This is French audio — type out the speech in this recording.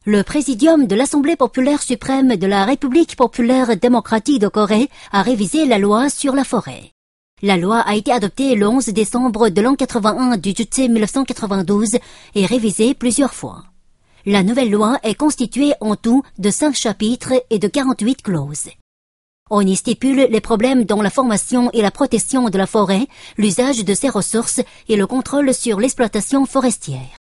Le Présidium de l'Assemblée populaire suprême de la République populaire démocratique de Corée a révisé la loi sur la forêt. La loi a été adoptée le 11 décembre de l'an 81 du Juche 1992 et révisée plusieurs fois. La nouvelle loi est constituée en tout de 5 chapitres et de 48 clauses. On y stipule les problèmes dans la formation et la protection de la forêt, l'usage de ses ressources et le contrôle sur l'exploitation forestière.